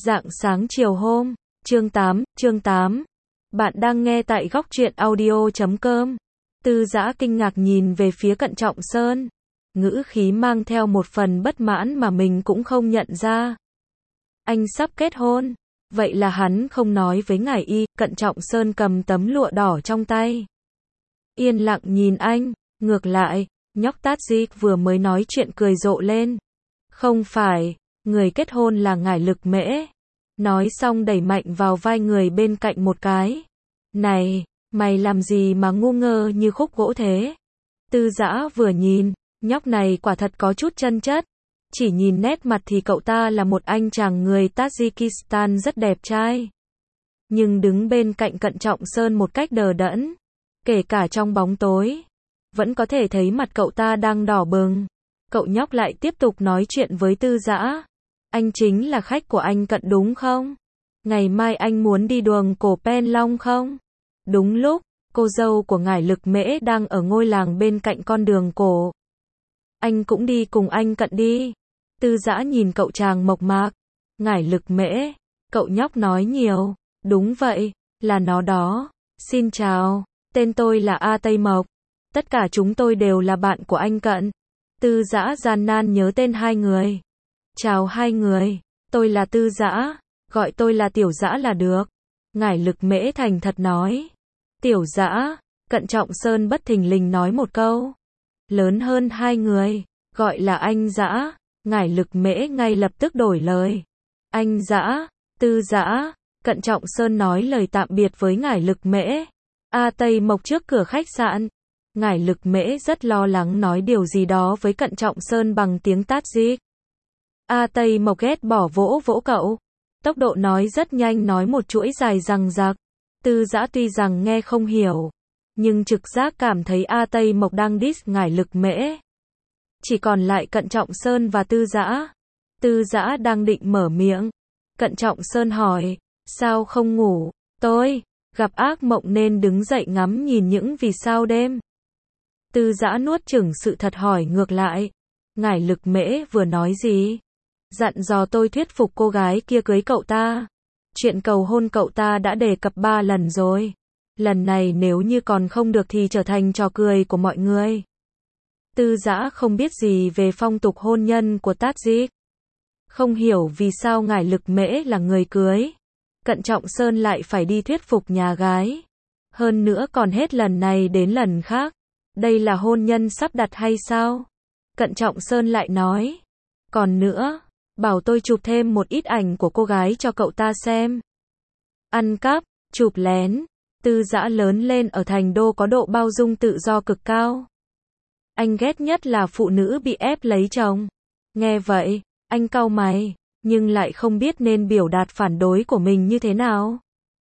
Rạng sáng chiều hôm, chương 8. Bạn đang nghe tại góc truyện audio.com. Tư Dã kinh ngạc nhìn về phía Cận Trọng Sơn, ngữ khí mang theo một phần bất mãn mà mình cũng không nhận ra. Anh sắp kết hôn, vậy là hắn không nói với ngải y. Cận Trọng Sơn cầm tấm lụa đỏ trong tay, yên lặng nhìn anh. Ngược lại, nhóc Tajik vừa mới nói chuyện cười rộ lên. Không phải, người kết hôn là Ngải Lực Mễ. Nói xong đẩy mạnh vào vai người bên cạnh một cái. Này, mày làm gì mà ngu ngơ như khúc gỗ thế? Tư Dã vừa nhìn, nhóc này quả thật có chút chân chất. Chỉ nhìn nét mặt thì cậu ta là một anh chàng người Tajikistan rất đẹp trai. Nhưng đứng bên cạnh Cận Trọng Sơn một cách đờ đẫn, kể cả trong bóng tối, vẫn có thể thấy mặt cậu ta đang đỏ bừng. Cậu nhóc lại tiếp tục nói chuyện với Tư Dã. Anh chính là khách của anh Cận đúng không? Ngày mai anh muốn đi đường cổ Pen Long không? Đúng lúc, cô dâu của Ngải Lực Mễ đang ở ngôi làng bên cạnh con đường cổ. Anh cũng đi cùng anh Cận đi. Tư Dã nhìn cậu chàng mộc mạc. Ngải Lực Mễ, cậu nhóc nói nhiều. Đúng vậy, là nó đó. Xin chào, tên tôi là A Tây Mộc. Tất cả chúng tôi đều là bạn của anh Cận. Tư Dã gian nan nhớ tên hai người. Chào hai người, tôi là Tư Dã, gọi tôi là Tiểu Dã là được. Ngải Lực Mễ thành thật nói. Tiểu Dã, Cận Trọng Sơn bất thình lình nói một câu. Lớn hơn hai người, gọi là anh Dã. Ngải Lực Mễ ngay lập tức đổi lời. Anh Dã, Tư Dã. Cận Trọng Sơn nói lời tạm biệt với Ngải Lực Mễ. A Tây Mộc trước cửa khách sạn. Ngải Lực Mễ rất lo lắng nói điều gì đó với Cận Trọng Sơn bằng tiếng Tajik. A Tây Mộc ghét bỏ vỗ vỗ cậu. Tốc độ nói rất nhanh, nói một chuỗi dài dằng dặc. Tư Dã tuy rằng nghe không hiểu, nhưng trực giác cảm thấy A Tây Mộc đang diss Ngải Lực Mễ. Chỉ còn lại Cận Trọng Sơn và Tư Dã. Tư Dã đang định mở miệng. Cận Trọng Sơn hỏi, sao không ngủ? Tôi gặp ác mộng nên đứng dậy ngắm nhìn những vì sao đêm. Tư Dã nuốt chửng sự thật hỏi ngược lại. Ngải Lực Mễ vừa nói gì? Dặn dò tôi thuyết phục cô gái kia cưới cậu ta. Chuyện cầu hôn cậu ta đã đề cập 3 lần rồi. Lần này nếu như còn không được thì trở thành trò cười của mọi người. Tư Dã không biết gì về phong tục hôn nhân của Tajik. Không hiểu vì sao Ngải Lực Mễ là người cưới. Cận Trọng Sơn lại phải đi thuyết phục nhà gái. Hơn nữa còn hết lần này đến lần khác. Đây là hôn nhân sắp đặt hay sao? Cận Trọng Sơn lại nói. Còn nữa, bảo tôi chụp thêm một ít ảnh của cô gái cho cậu ta xem. Ăn cắp, chụp lén. Tư Dã lớn lên ở thành đô có độ bao dung tự do cực cao. Anh ghét nhất là phụ nữ bị ép lấy chồng. Nghe vậy, anh cau mày, nhưng lại không biết nên biểu đạt phản đối của mình như thế nào.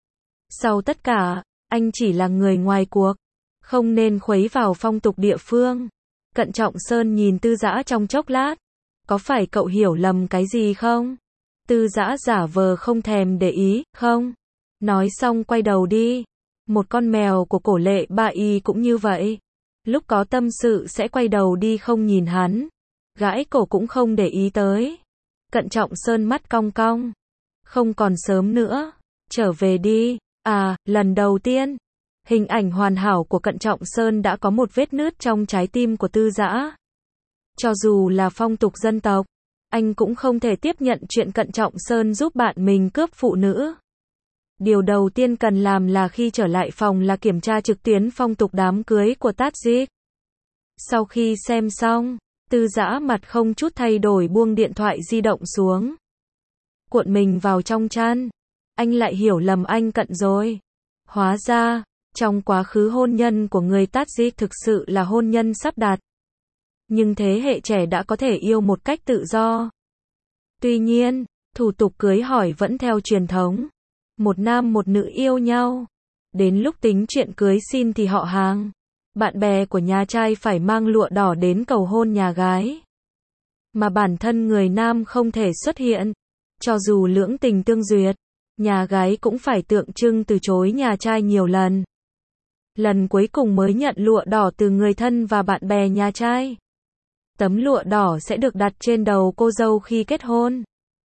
Sau tất cả, anh chỉ là người ngoài cuộc, không nên khuấy vào phong tục địa phương. Cận Trọng Sơn nhìn Tư Dã trong chốc lát. Có phải cậu hiểu lầm cái gì không? Tư Dã giả vờ không thèm để ý. Không. Nói xong quay đầu đi. Một con mèo của Cổ Lệ Ba Y cũng như vậy. Lúc có tâm sự sẽ quay đầu đi không nhìn hắn. Gãi cổ cũng không để ý tới. Cận Trọng Sơn mắt cong cong. Không còn sớm nữa. Trở về đi. À, lần đầu tiên, hình ảnh hoàn hảo của Cận Trọng Sơn đã có một vết nứt trong trái tim của Tư Dã. Cho dù là phong tục dân tộc, anh cũng không thể tiếp nhận chuyện Cận Trọng Sơn giúp bạn mình cướp phụ nữ. Điều đầu tiên cần làm là khi trở lại phòng là kiểm tra trực tuyến phong tục đám cưới của Tajik. Sau khi xem xong, Tư Dã mặt không chút thay đổi buông điện thoại di động xuống. Cuộn mình vào trong chăn. Anh lại hiểu lầm anh Cận rồi. Hóa ra, trong quá khứ hôn nhân của người Tajik thực sự là hôn nhân sắp đặt. Nhưng thế hệ trẻ đã có thể yêu một cách tự do. Tuy nhiên, thủ tục cưới hỏi vẫn theo truyền thống. Một nam một nữ yêu nhau. Đến lúc tính chuyện cưới xin thì họ hàng, bạn bè của nhà trai phải mang lụa đỏ đến cầu hôn nhà gái. Mà bản thân người nam không thể xuất hiện. Cho dù lưỡng tình tương duyệt, nhà gái cũng phải tượng trưng từ chối nhà trai nhiều lần. Lần cuối cùng mới nhận lụa đỏ từ người thân và bạn bè nhà trai. Tấm lụa đỏ sẽ được đặt trên đầu cô dâu khi kết hôn.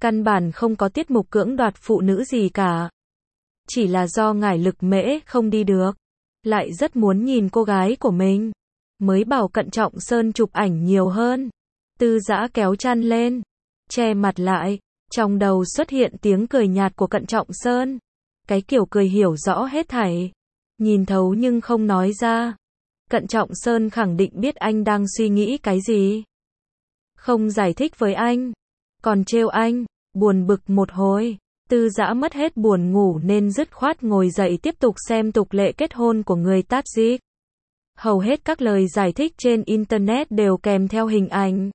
Căn bản không có tiết mục cưỡng đoạt phụ nữ gì cả. Chỉ là do Ngải Lực Mễ không đi được, lại rất muốn nhìn cô gái của mình, mới bảo Cận Trọng Sơn chụp ảnh nhiều hơn. Tư Dã kéo chăn lên, che mặt lại, trong đầu xuất hiện tiếng cười nhạt của Cận Trọng Sơn. Cái kiểu cười hiểu rõ hết thảy, nhìn thấu nhưng không nói ra. Cận Trọng Sơn khẳng định biết anh đang suy nghĩ cái gì. Không giải thích với anh, còn trêu anh, buồn bực một hồi. Tư Dã mất hết buồn ngủ nên dứt khoát ngồi dậy tiếp tục xem tục lệ kết hôn của người Tajik. Hầu hết các lời giải thích trên Internet đều kèm theo hình ảnh.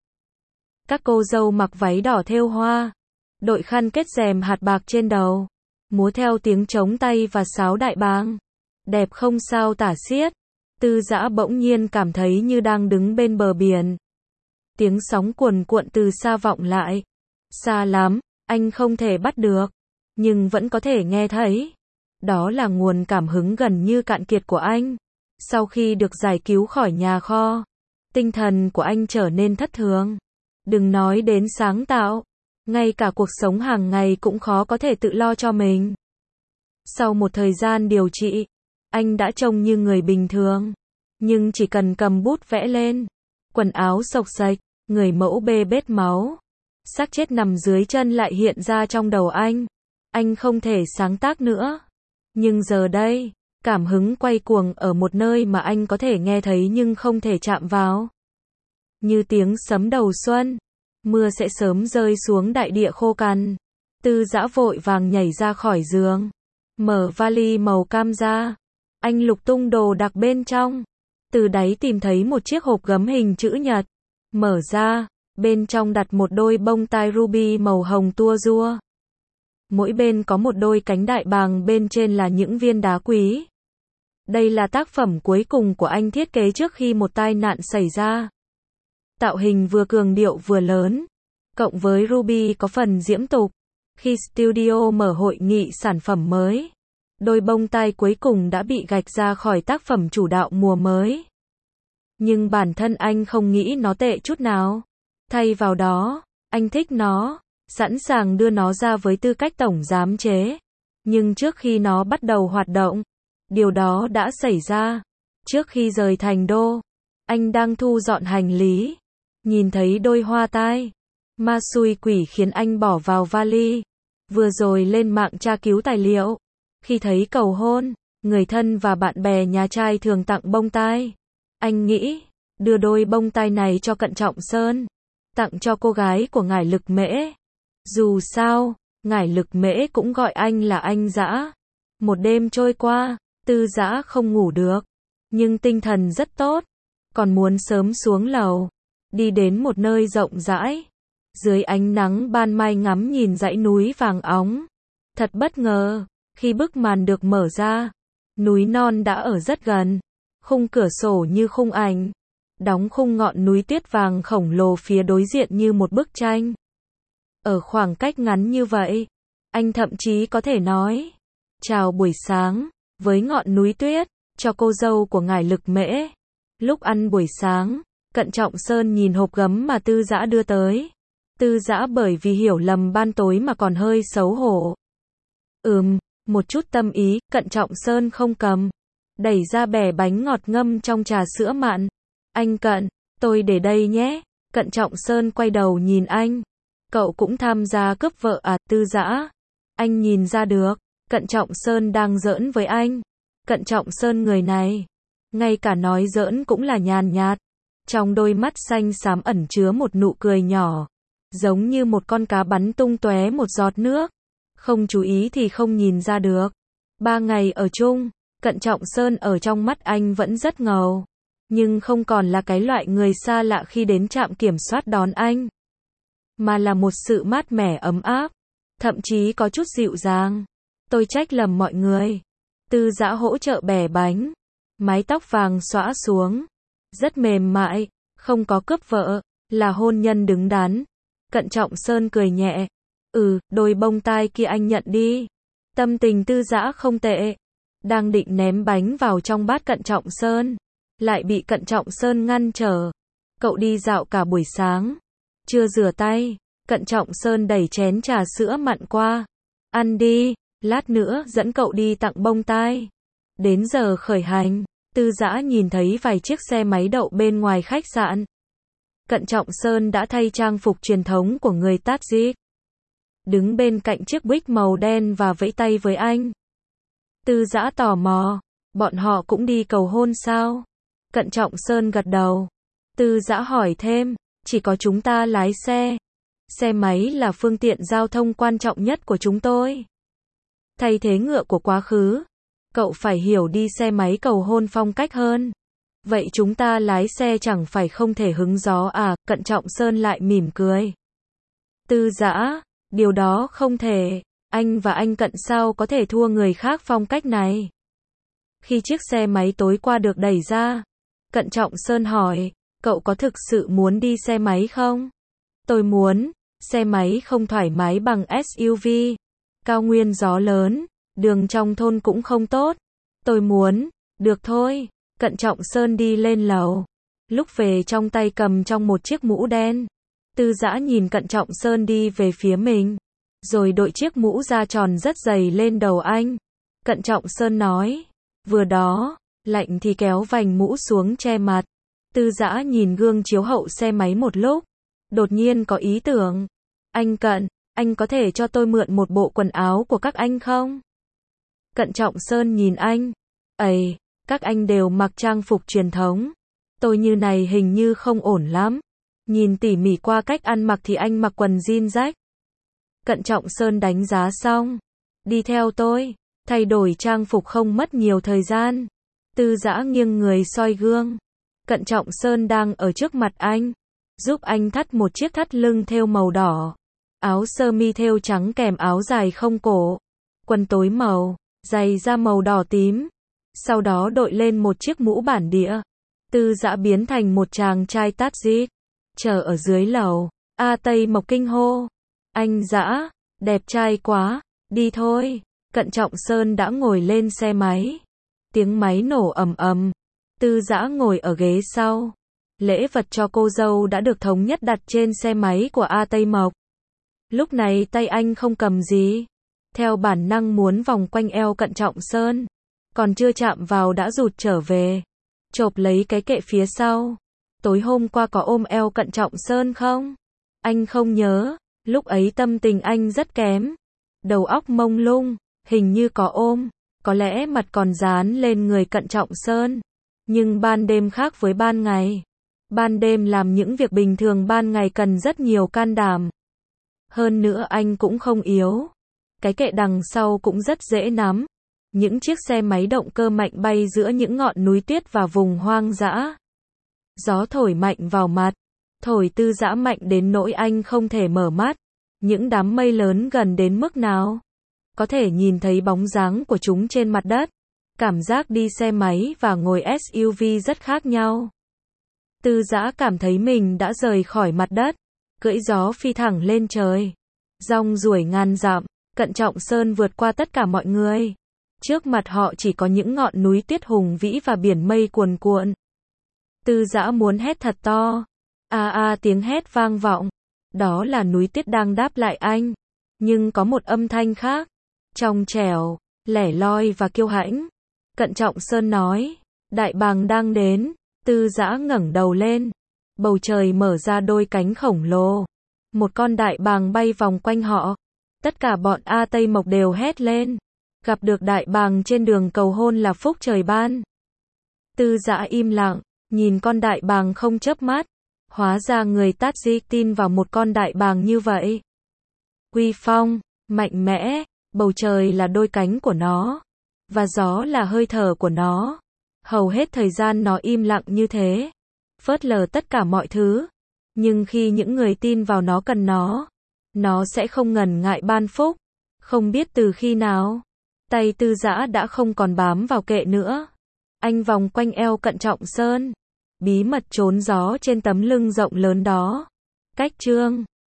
Các cô dâu mặc váy đỏ thêu hoa, đội khăn kết rèm hạt bạc trên đầu, múa theo tiếng trống tay và sáo đại bàng. Đẹp không sao tả xiết. Tư Dã bỗng nhiên cảm thấy như đang đứng bên bờ biển. Tiếng sóng cuồn cuộn từ xa vọng lại. Xa lắm, anh không thể bắt được, nhưng vẫn có thể nghe thấy. Đó là nguồn cảm hứng gần như cạn kiệt của anh. Sau khi được giải cứu khỏi nhà kho, tinh thần của anh trở nên thất thường. Đừng nói đến sáng tạo, ngay cả cuộc sống hàng ngày cũng khó có thể tự lo cho mình. Sau một thời gian điều trị, anh đã trông như người bình thường, nhưng chỉ cần cầm bút vẽ lên, quần áo xộc xệch, người mẫu bê bết máu, xác chết nằm dưới chân lại hiện ra trong đầu anh. Anh không thể sáng tác nữa. Nhưng giờ đây, cảm hứng quay cuồng ở một nơi mà anh có thể nghe thấy nhưng không thể chạm vào. Như tiếng sấm đầu xuân, mưa sẽ sớm rơi xuống đại địa khô cằn. Tư Dã vội vàng nhảy ra khỏi giường, mở vali màu cam ra. Anh lục tung đồ đạc bên trong, từ đáy tìm thấy một chiếc hộp gấm hình chữ nhật. Mở ra, bên trong đặt một đôi bông tai ruby màu hồng tua rua. Mỗi bên có một đôi cánh đại bàng, bên trên là những viên đá quý. Đây là tác phẩm cuối cùng của anh thiết kế trước khi một tai nạn xảy ra. Tạo hình vừa cường điệu vừa lớn, cộng với ruby có phần diễm tục. Khi studio mở hội nghị sản phẩm mới, đôi bông tai cuối cùng đã bị gạch ra khỏi tác phẩm chủ đạo mùa mới. Nhưng bản thân anh không nghĩ nó tệ chút nào. Thay vào đó, anh thích nó, sẵn sàng đưa nó ra với tư cách tổng giám chế. Nhưng trước khi nó bắt đầu hoạt động, điều đó đã xảy ra. Trước khi rời thành đô, anh đang thu dọn hành lý, nhìn thấy đôi hoa tai ma xui quỷ khiến anh bỏ vào vali. Vừa rồi lên mạng tra cứu tài liệu, khi thấy cầu hôn, người thân và bạn bè nhà trai thường tặng bông tai. Anh nghĩ, đưa đôi bông tai này cho Cận Trọng Sơn, tặng cho cô gái của Ngải Lực Mễ. Dù sao, Ngải Lực Mễ cũng gọi anh là anh Dã. Một đêm trôi qua, Tư Dã không ngủ được, nhưng tinh thần rất tốt, còn muốn sớm xuống lầu, đi đến một nơi rộng rãi. Dưới ánh nắng ban mai ngắm nhìn dãy núi vàng óng. Thật bất ngờ, khi bức màn được mở ra, núi non đã ở rất gần. Khung cửa sổ như khung ảnh, đóng khung ngọn núi tuyết vàng khổng lồ phía đối diện như một bức tranh. Ở khoảng cách ngắn như vậy, anh thậm chí có thể nói chào buổi sáng với ngọn núi tuyết cho cô dâu của Ngải Lực Mễ. Lúc ăn buổi sáng, Cận Trọng Sơn nhìn hộp gấm mà Tư Dã đưa tới. Tư Dã bởi vì hiểu lầm ban tối mà còn hơi xấu hổ. Một chút tâm ý, Cận Trọng Sơn không cầm, đẩy ra bẻ bánh ngọt ngâm trong trà sữa mặn. Anh Cận, tôi để đây nhé. Cận Trọng Sơn quay đầu nhìn anh. Cậu cũng tham gia cướp vợ à? Tư Dã, anh nhìn ra được, Cận Trọng Sơn đang giỡn với anh. Cận Trọng Sơn người này, ngay cả nói giỡn cũng là nhàn nhạt. Trong đôi mắt xanh xám ẩn chứa một nụ cười nhỏ, giống như một con cá bắn tung tóe một giọt nước. Không chú ý thì không nhìn ra được. 3 ngày ở chung, Cận Trọng Sơn ở trong mắt anh vẫn rất ngầu, nhưng không còn là cái loại người xa lạ khi đến trạm kiểm soát đón anh, mà là một sự mát mẻ ấm áp, thậm chí có chút dịu dàng. Tôi trách lầm mọi người. Tư Dã hỗ trợ bẻ bánh, mái tóc vàng xõa xuống, rất mềm mại, không có cướp vợ, là hôn nhân đứng đắn. Cận Trọng Sơn cười nhẹ. Đôi bông tai kia anh nhận đi. Tâm tình Tư Dã không tệ. Đang định ném bánh vào trong bát Cận Trọng Sơn, lại bị Cận Trọng Sơn ngăn trở. Cậu đi dạo cả buổi sáng, chưa rửa tay, Cận Trọng Sơn đẩy chén trà sữa mặn qua. Ăn đi, lát nữa dẫn cậu đi tặng bông tai. Đến giờ khởi hành, Tư Dã nhìn thấy vài chiếc xe máy đậu bên ngoài khách sạn. Cận Trọng Sơn đã thay trang phục truyền thống của người Tajik. Đứng bên cạnh chiếc Buick màu đen và vẫy tay với anh. Tư Dã tò mò, bọn họ cũng đi cầu hôn sao? Cận Trọng Sơn gật đầu. Tư Dã hỏi thêm, chỉ có chúng ta lái xe. Xe máy là phương tiện giao thông quan trọng nhất của chúng tôi. Thay thế ngựa của quá khứ. Cậu phải hiểu đi xe máy cầu hôn phong cách hơn. Vậy chúng ta lái xe chẳng phải không thể hứng gió à? Cận Trọng Sơn lại mỉm cười. Tư Dã, điều đó không thể. Anh và anh Cận sao có thể thua người khác phong cách này? Khi chiếc xe máy tối qua được đẩy ra, Cận Trọng Sơn hỏi, cậu có thực sự muốn đi xe máy không? Tôi muốn, xe máy không thoải mái bằng SUV. Cao nguyên gió lớn, đường trong thôn cũng không tốt. Tôi muốn, được thôi. Cận Trọng Sơn đi lên lầu. Lúc về trong tay cầm trong một chiếc mũ đen. Tư Dã nhìn Cận Trọng Sơn đi về phía mình. Rồi đội chiếc mũ da tròn rất dày lên đầu anh. Cận Trọng Sơn nói. Vừa đó, lạnh thì kéo vành mũ xuống che mặt. Tư Dã nhìn gương chiếu hậu xe máy một lúc. Đột nhiên có ý tưởng. Anh Cận, anh có thể cho tôi mượn một bộ quần áo của các anh không? Cận Trọng Sơn nhìn anh. Ây, các anh đều mặc trang phục truyền thống. Tôi như này hình như không ổn lắm. Nhìn tỉ mỉ qua cách ăn mặc thì anh mặc quần jean rách. Cận Trọng Sơn đánh giá xong. Đi theo tôi. Thay đổi trang phục không mất nhiều thời gian. Tư Dã nghiêng người soi gương. Cận Trọng Sơn đang ở trước mặt anh. Giúp anh thắt một chiếc thắt lưng thêu màu đỏ. Áo sơ mi thêu trắng kèm áo dài không cổ. Quần tối màu, giày da màu đỏ tím. Sau đó đội lên một chiếc mũ bản địa. Tư Dã biến thành một chàng trai Tajik. Chờ ở dưới lầu. Tây Mộc kinh hô. Anh Dã, đẹp trai quá. Đi thôi. Cận Trọng Sơn đã ngồi lên xe máy. Tiếng máy nổ ầm ầm. Tư Dã ngồi ở ghế sau. Lễ vật cho cô dâu đã được thống nhất đặt trên xe máy của Tây Mộc. Lúc này tay anh không cầm gì. Theo bản năng muốn vòng quanh eo Cận Trọng Sơn. Còn chưa chạm vào đã rụt trở về. Chộp lấy cái kệ phía sau. Tối hôm qua có ôm eo Cận Trọng Sơn không? Anh không nhớ. Lúc ấy tâm tình anh rất kém. Đầu óc mông lung. Hình như có ôm. Có lẽ mặt còn dán lên người Cận Trọng Sơn. Nhưng ban đêm khác với ban ngày. Ban đêm làm những việc bình thường ban ngày cần rất nhiều can đảm. Hơn nữa anh cũng không yếu. Cái kệ đằng sau cũng rất dễ nắm. Những chiếc xe máy động cơ mạnh bay giữa những ngọn núi tuyết và vùng hoang dã. Gió thổi mạnh vào mặt. Thổi Tư Dã mạnh đến nỗi anh không thể mở mắt. Những đám mây lớn gần đến mức nào? Có thể nhìn thấy bóng dáng của chúng trên mặt đất. Cảm giác đi xe máy và ngồi SUV rất khác nhau. Tư Dã cảm thấy mình đã rời khỏi mặt đất. Cưỡi gió phi thẳng lên trời. Rong ruổi ngàn dặm. Cận Trọng Sơn vượt qua tất cả mọi người. Trước mặt họ chỉ có những ngọn núi tuyết hùng vĩ và biển mây cuồn cuộn. Tư Dã muốn hét thật to. Tiếng hét vang vọng. Đó là núi tuyết đang đáp lại anh. Nhưng có một âm thanh khác. Trong trẻo, lẻ loi và kiêu hãnh. Cận Trọng Sơn nói. Đại bàng đang đến. Tư Dã ngẩng đầu lên. Bầu trời mở ra đôi cánh khổng lồ. Một con đại bàng bay vòng quanh họ. Tất cả bọn Tây Mộc đều hét lên. Gặp được đại bàng trên đường cầu hôn là phúc trời ban. Tư Dã im lặng, nhìn con đại bàng không chớp mắt. Hóa ra người Tajik tin vào một con đại bàng như vậy. Uy phong, mạnh mẽ, bầu trời là đôi cánh của nó. Và gió là hơi thở của nó. Hầu hết thời gian nó im lặng như thế. Phớt lờ tất cả mọi thứ. Nhưng khi những người tin vào nó cần nó sẽ không ngần ngại ban phúc. Không biết từ khi nào, tay Tư Dã đã không còn bám vào kệ nữa. Anh vòng quanh eo Cận Trọng Sơn. Bí mật trốn gió trên tấm lưng rộng lớn đó. Cách chương